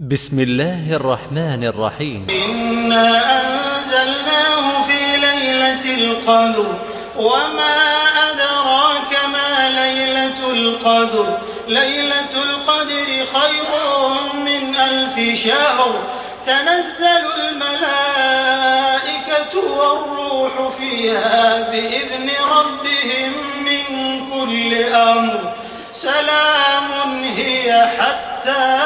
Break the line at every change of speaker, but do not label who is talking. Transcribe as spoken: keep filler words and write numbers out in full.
بسم الله الرحمن الرحيم.
إنا أنزلناه في ليلة القدر وما أدراك ما ليلة القدر ليلة القدر خير من ألف شهر تنزل الملائكة والروح فيها بإذن ربهم من كل أمر سلام هي حتى